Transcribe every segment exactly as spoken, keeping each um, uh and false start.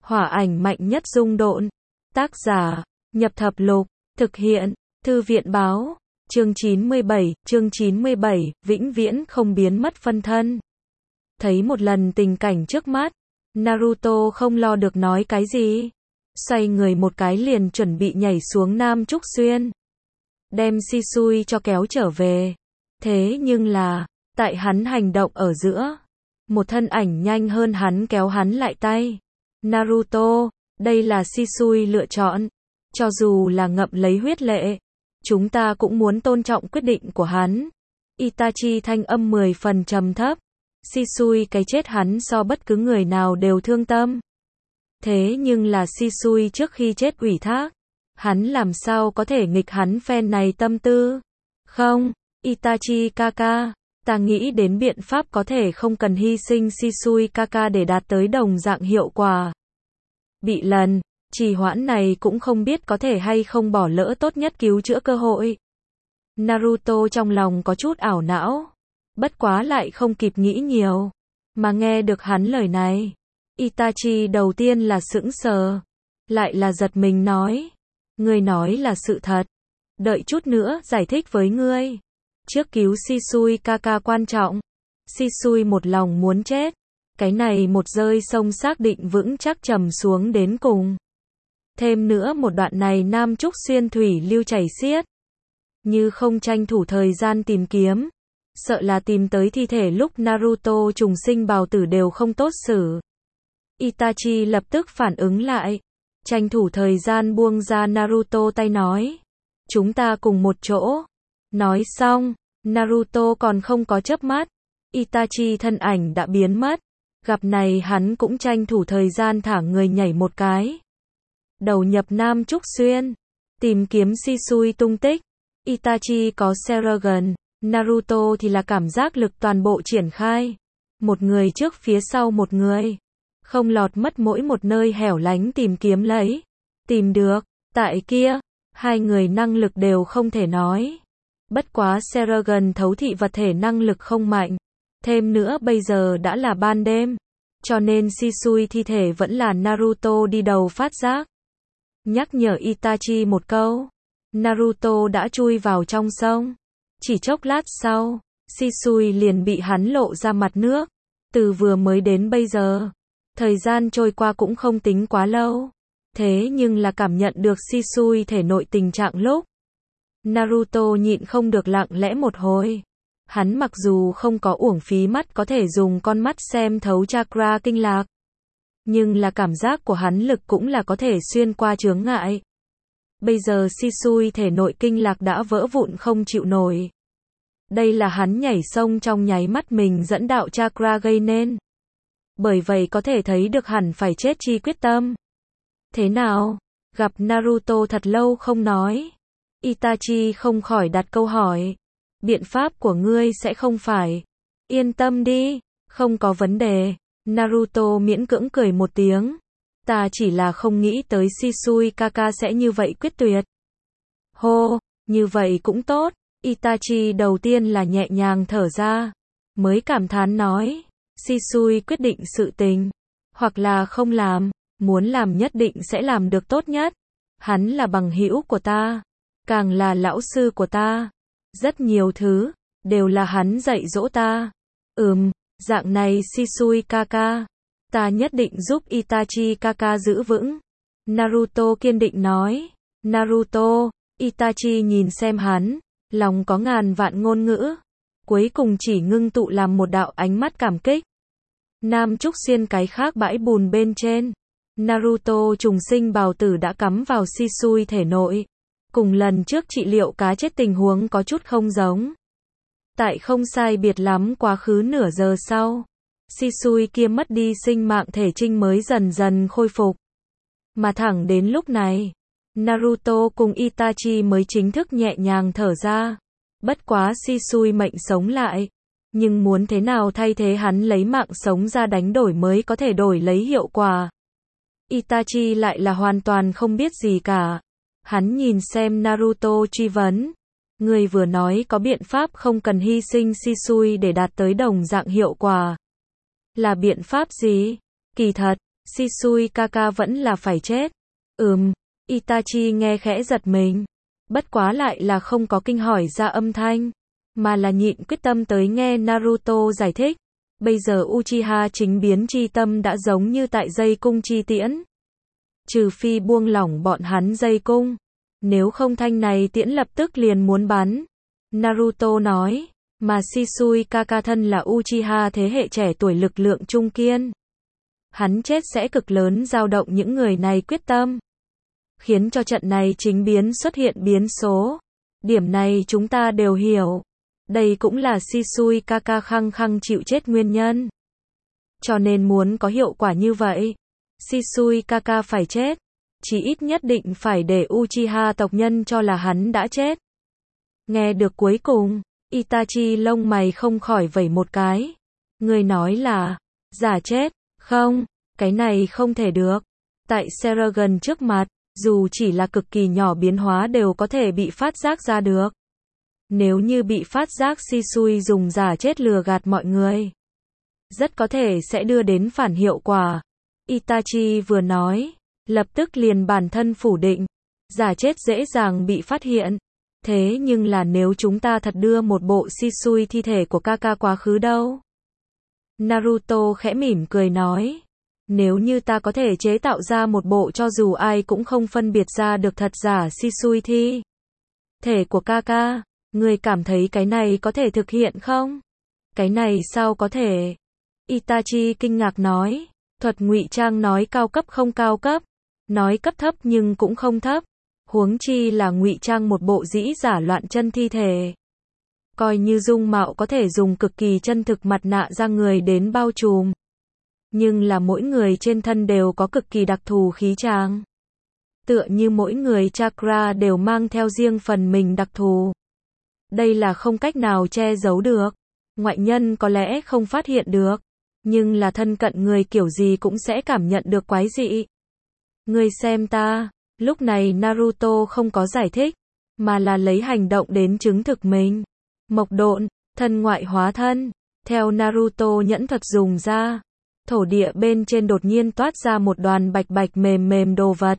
Hỏa ảnh mạnh nhất dung độn. Tác giả, Nhập Thập Lục, thực hiện, Thư viện báo, chương chín mươi bảy, chương chín mươi bảy, vĩnh viễn không biến mất phân thân. Thấy một lần tình cảnh trước mắt, Naruto không lo được nói cái gì. Xoay người một cái liền chuẩn bị nhảy xuống Nam Trúc Xuyên. Đem Shisui cho kéo trở về. Thế nhưng là, tại hắn hành động ở giữa, một thân ảnh nhanh hơn hắn kéo hắn lại tay. Naruto, đây là Shisui lựa chọn. Cho dù là ngậm lấy huyết lệ, chúng ta cũng muốn tôn trọng quyết định của hắn. Itachi thanh âm mười phần trầm thấp. Shisui cái chết hắn so bất cứ người nào đều thương tâm. Thế nhưng là Shisui trước khi chết ủy thác, hắn làm sao có thể nghịch hắn phen này tâm tư? Không, Itachi kaka, ta nghĩ đến biện pháp có thể không cần hy sinh Shisui kaka để đạt tới đồng dạng hiệu quả. Bị lần trì hoãn này cũng không biết có thể hay không bỏ lỡ tốt nhất cứu chữa cơ hội. Naruto trong lòng có chút ảo não, bất quá lại không kịp nghĩ nhiều, mà nghe được hắn lời này, Itachi đầu tiên là sững sờ, lại là giật mình nói, ngươi nói là sự thật, đợi chút nữa giải thích với ngươi. Trước cứu Shisui kaka quan trọng. Shisui một lòng muốn chết, cái này một rơi sông xác định vững chắc trầm xuống đến cùng. Thêm nữa một đoạn này Nam Trúc Xuyên thủy lưu chảy xiết, như không tranh thủ thời gian tìm kiếm, sợ là tìm tới thi thể lúc Naruto trùng sinh bào tử đều không tốt xử. Itachi lập tức phản ứng lại, tranh thủ thời gian buông ra Naruto tay nói, chúng ta cùng một chỗ. Nói xong, Naruto còn không có chớp mắt, Itachi thân ảnh đã biến mất. Gặp này hắn cũng tranh thủ thời gian thả người nhảy một cái, đầu nhập Nam Trúc Xuyên, tìm kiếm Shisui tung tích. Itachi có Sharingan, Naruto thì là cảm giác lực toàn bộ triển khai. Một người trước phía sau một người, không lọt mất mỗi một nơi hẻo lánh tìm kiếm lấy. Tìm được, tại kia, hai người năng lực đều không thể nói. Bất quá Sharingan thấu thị vật thể năng lực không mạnh. Thêm nữa bây giờ đã là ban đêm, cho nên Shisui thi thể vẫn là Naruto đi đầu phát giác. Nhắc nhở Itachi một câu, Naruto đã chui vào trong sông. Chỉ chốc lát sau, Shisui liền bị hắn lộ ra mặt nước. Từ vừa mới đến bây giờ, thời gian trôi qua cũng không tính quá lâu. Thế nhưng là cảm nhận được Shisui thể nội tình trạng lúc, Naruto nhịn không được lặng lẽ một hồi. Hắn mặc dù không có uổng phí mắt có thể dùng con mắt xem thấu chakra kinh lạc, nhưng là cảm giác của hắn lực cũng là có thể xuyên qua chướng ngại. Bây giờ Shisui thể nội kinh lạc đã vỡ vụn không chịu nổi. Đây là hắn nhảy sông trong nháy mắt mình dẫn đạo chakra gây nên. Bởi vậy có thể thấy được hẳn phải chết chi quyết tâm. Thế nào? Gặp Naruto thật lâu không nói, Itachi không khỏi đặt câu hỏi. Biện pháp của ngươi sẽ không phải. Yên tâm đi, không có vấn đề. Naruto miễn cưỡng cười một tiếng. Ta chỉ là không nghĩ tới Shisui kaka sẽ như vậy quyết tuyệt. Hô, như vậy cũng tốt. Itachi đầu tiên là nhẹ nhàng thở ra, mới cảm thán nói, Shisui quyết định sự tình, hoặc là không làm, muốn làm nhất định sẽ làm được tốt nhất. Hắn là bằng hữu của ta, càng là lão sư của ta. Rất nhiều thứ, đều là hắn dạy dỗ ta. Ừm, dạng này Shisui kaka, ta nhất định giúp Itachi kaka giữ vững. Naruto kiên định nói. Naruto, Itachi nhìn xem hắn, lòng có ngàn vạn ngôn ngữ, cuối cùng chỉ ngưng tụ làm một đạo ánh mắt cảm kích. Nam Trúc Xuyên cái khác bãi bùn bên trên, Naruto trùng sinh bào tử đã cắm vào Shisui thể nội. Cùng lần trước trị liệu cá chết tình huống có chút không giống. Tại không sai biệt lắm quá khứ nửa giờ sau, Shisui kia mất đi sinh mạng thể trinh mới dần dần khôi phục. Mà thẳng đến lúc này, Naruto cùng Itachi mới chính thức nhẹ nhàng thở ra. Bất quá Shisui mệnh sống lại, nhưng muốn thế nào thay thế hắn lấy mạng sống ra đánh đổi mới có thể đổi lấy hiệu quả. Itachi lại là hoàn toàn không biết gì cả. Hắn nhìn xem Naruto truy vấn. Người vừa nói có biện pháp không cần hy sinh Shisui để đạt tới đồng dạng hiệu quả. Là biện pháp gì? Kỳ thật, Shisui Kaka vẫn là phải chết. Ừm, Itachi nghe khẽ giật mình. Bất quá lại là không có kinh hỏi ra âm thanh, mà là nhịn quyết tâm tới nghe Naruto giải thích. Bây giờ Uchiha chính biến chi tâm đã giống như tại dây cung chi tiễn. Trừ phi buông lỏng bọn hắn dây cung, nếu không thanh này tiễn lập tức liền muốn bắn. Naruto nói, mà Shisui Kaka thân là Uchiha thế hệ trẻ tuổi lực lượng trung kiên. Hắn chết sẽ cực lớn dao động những người này quyết tâm, khiến cho trận này chính biến xuất hiện biến số. Điểm này chúng ta đều hiểu. Đây cũng là Shisui Kaka khăng khăng chịu chết nguyên nhân. Cho nên muốn có hiệu quả như vậy, Shisui Kaka phải chết, chỉ ít nhất định phải để Uchiha tộc nhân cho là hắn đã chết. Nghe được cuối cùng, Itachi lông mày không khỏi vẩy một cái. Người nói là giả chết, không, cái này không thể được. Tại Seragon trước mặt, dù chỉ là cực kỳ nhỏ biến hóa đều có thể bị phát giác ra được. Nếu như bị phát giác Shisui dùng giả chết lừa gạt mọi người, rất có thể sẽ đưa đến phản hiệu quả. Itachi vừa nói, lập tức liền bản thân phủ định, giả chết dễ dàng bị phát hiện. Thế nhưng là nếu chúng ta thật đưa một bộ Shisui thi thể của Kaka quá khứ đâu? Naruto khẽ mỉm cười nói, nếu như ta có thể chế tạo ra một bộ cho dù ai cũng không phân biệt ra được thật giả Shisui thi thể của Kaka, người cảm thấy cái này có thể thực hiện không? Cái này sao có thể? Itachi kinh ngạc nói, thuật ngụy trang nói cao cấp không cao cấp, nói cấp thấp nhưng cũng không thấp, huống chi là ngụy trang một bộ dĩ giả loạn chân thi thể. Coi như dung mạo có thể dùng cực kỳ chân thực mặt nạ ra người đến bao trùm, nhưng là mỗi người trên thân đều có cực kỳ đặc thù khí tràng. Tựa như mỗi người chakra đều mang theo riêng phần mình đặc thù. Đây là không cách nào che giấu được. Ngoại nhân có lẽ không phát hiện được, nhưng là thân cận người kiểu gì cũng sẽ cảm nhận được quái dị. Ngươi xem ta, lúc này Naruto không có giải thích, mà là lấy hành động đến chứng thực mình. Mộc độn, thân ngoại hóa thân, theo Naruto nhẫn thuật dùng ra, thổ địa bên trên đột nhiên toát ra một đoàn bạch bạch mềm mềm đồ vật.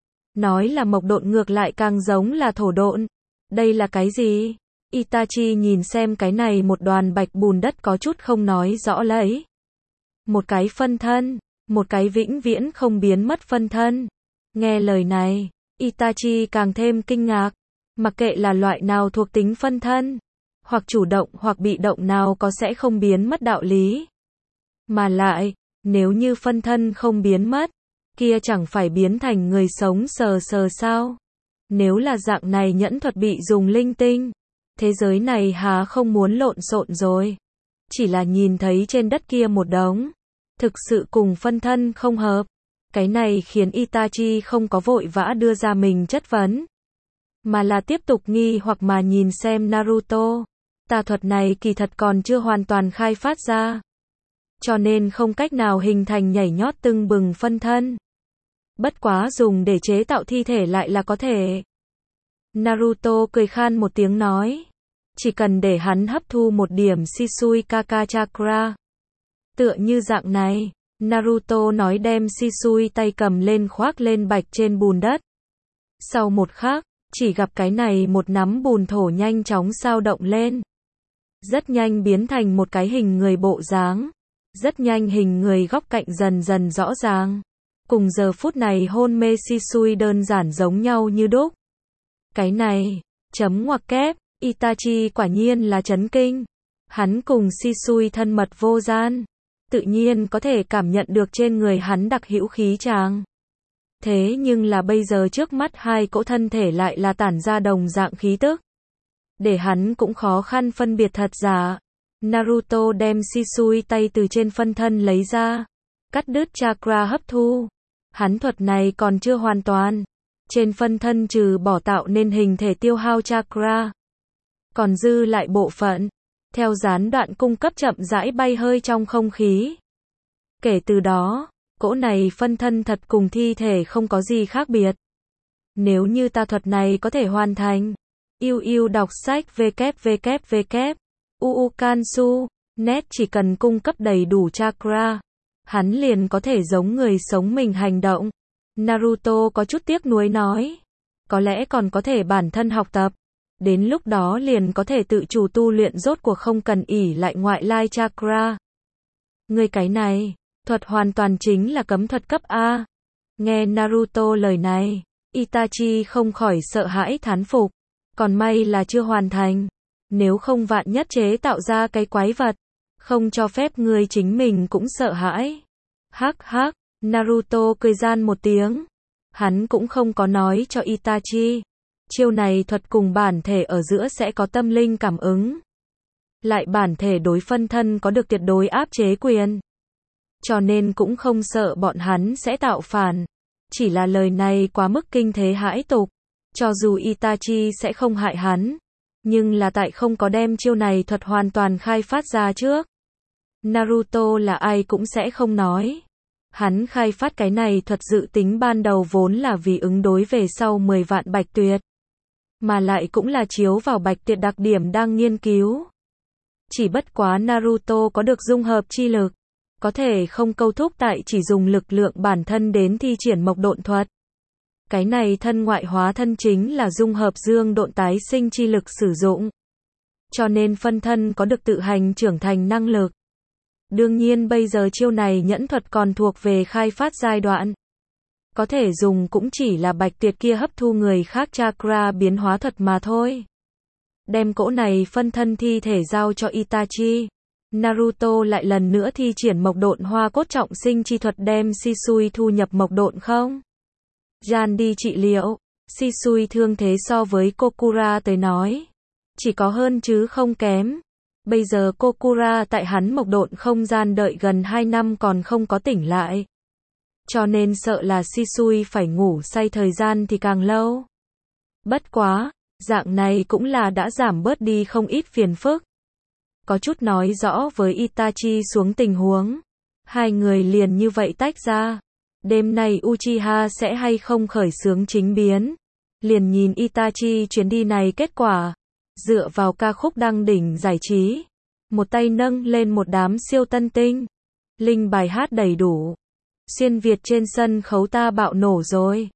Nói là mộc độn ngược lại càng giống là thổ độn. Đây là cái gì? Itachi nhìn xem cái này một đoàn bạch bùn đất có chút không nói rõ lấy. Một cái phân thân, một cái vĩnh viễn không biến mất phân thân. Nghe lời này, Itachi càng thêm kinh ngạc. Mặc kệ là loại nào thuộc tính phân thân, hoặc chủ động hoặc bị động nào có sẽ không biến mất đạo lý. Mà lại, nếu như phân thân không biến mất, kia chẳng phải biến thành người sống sờ sờ sao? Nếu là dạng này nhẫn thuật bị dùng linh tinh, thế giới này há không muốn lộn xộn rồi. Chỉ là nhìn thấy trên đất kia một đống, thực sự cùng phân thân không hợp. Cái này khiến Itachi không có vội vã đưa ra mình chất vấn, mà là tiếp tục nghi hoặc mà nhìn xem Naruto. Tà thuật này kỳ thật còn chưa hoàn toàn khai phát ra, cho nên không cách nào hình thành nhảy nhót tưng bừng phân thân. Bất quá dùng để chế tạo thi thể lại là có thể. Naruto cười khan một tiếng nói, chỉ cần để hắn hấp thu một điểm Shisui Kaka Chakra. Tựa như dạng này, Naruto nói đem Shisui tay cầm lên khoác lên bạch trên bùn đất. Sau một khắc, chỉ gặp cái này một nắm bùn thổ nhanh chóng sao động lên. Rất nhanh biến thành một cái hình người bộ dáng. Rất nhanh hình người góc cạnh dần dần rõ ràng. Cùng giờ phút này hôn mê Shisui đơn giản giống nhau như đúc. Cái này, chấm ngoặc kép, Itachi quả nhiên là chấn kinh. Hắn cùng Shisui thân mật vô gian, tự nhiên có thể cảm nhận được trên người hắn đặc hữu khí tràng. Thế nhưng là bây giờ trước mắt hai cỗ thân thể lại là tản ra đồng dạng khí tức, để hắn cũng khó khăn phân biệt thật giả. Naruto đem Shisui tay từ trên phân thân lấy ra, cắt đứt chakra hấp thu. Hắn thuật này còn chưa hoàn toàn. Trên phân thân trừ bỏ tạo nên hình thể tiêu hao chakra, còn dư lại bộ phận, theo gián đoạn cung cấp chậm rãi bay hơi trong không khí. Kể từ đó, cỗ này phân thân thật cùng thi thể không có gì khác biệt. Nếu như tà thuật này có thể hoàn thành, yêu yêu đọc sách www u u kansu net chỉ cần cung cấp đầy đủ chakra, hắn liền có thể giống người sống mình hành động. Naruto có chút tiếc nuối nói. Có lẽ còn có thể bản thân học tập. Đến lúc đó liền có thể tự chủ tu luyện rốt cuộc không cần ỷ lại ngoại lai chakra. Ngươi cái này, thuật hoàn toàn chính là cấm thuật cấp A. Nghe Naruto lời này, Itachi không khỏi sợ hãi thán phục. Còn may là chưa hoàn thành. Nếu không vạn nhất chế tạo ra cái quái vật. Không cho phép ngươi chính mình cũng sợ hãi. Hắc hắc, Naruto cười gian một tiếng. Hắn cũng không có nói cho Itachi. Chiêu này thuật cùng bản thể ở giữa sẽ có tâm linh cảm ứng. Lại bản thể đối phân thân có được tuyệt đối áp chế quyền. Cho nên cũng không sợ bọn hắn sẽ tạo phản. Chỉ là lời này quá mức kinh thế hãi tục. Cho dù Itachi sẽ không hại hắn. Nhưng là tại không có đem chiêu này thuật hoàn toàn khai phát ra trước. Naruto là ai cũng sẽ không nói. Hắn khai phát cái này thuật dự tính ban đầu vốn là vì ứng đối về sau mười vạn bạch tuyệt. Mà lại cũng là chiếu vào bạch tuyệt đặc điểm đang nghiên cứu. Chỉ bất quá Naruto có được dung hợp chi lực. Có thể không câu thúc tại chỉ dùng lực lượng bản thân đến thi triển mộc độn thuật. Cái này thân ngoại hóa thân chính là dung hợp dương độn tái sinh chi lực sử dụng. Cho nên phân thân có được tự hành trưởng thành năng lực. Đương nhiên bây giờ chiêu này nhẫn thuật còn thuộc về khai phát giai đoạn. Có thể dùng cũng chỉ là bạch tuyệt kia hấp thu người khác chakra biến hóa thuật mà thôi. Đem cỗ này phân thân thi thể giao cho Itachi. Naruto lại lần nữa thi triển mộc độn hoa cốt trọng sinh chi thuật đem Shisui thu nhập mộc độn không? Gian đi trị liệu. Shisui thương thế so với Kokura tới nói. Chỉ có hơn chứ không kém. Bây giờ Kokura tại hắn mộc độn không gian đợi gần hai năm còn không có tỉnh lại. Cho nên sợ là Shisui phải ngủ say thời gian thì càng lâu. Bất quá, dạng này cũng là đã giảm bớt đi không ít phiền phức. Có chút nói rõ với Itachi xuống tình huống. Hai người liền như vậy tách ra. Đêm nay Uchiha sẽ hay không khởi xướng chính biến. Liền nhìn Itachi chuyến đi này kết quả. Dựa vào ca khúc đăng đỉnh giải trí. Một tay nâng lên một đám siêu tân tinh. Linh bài hát đầy đủ. Xuyên Việt trên sân khấu ta bạo nổ rồi.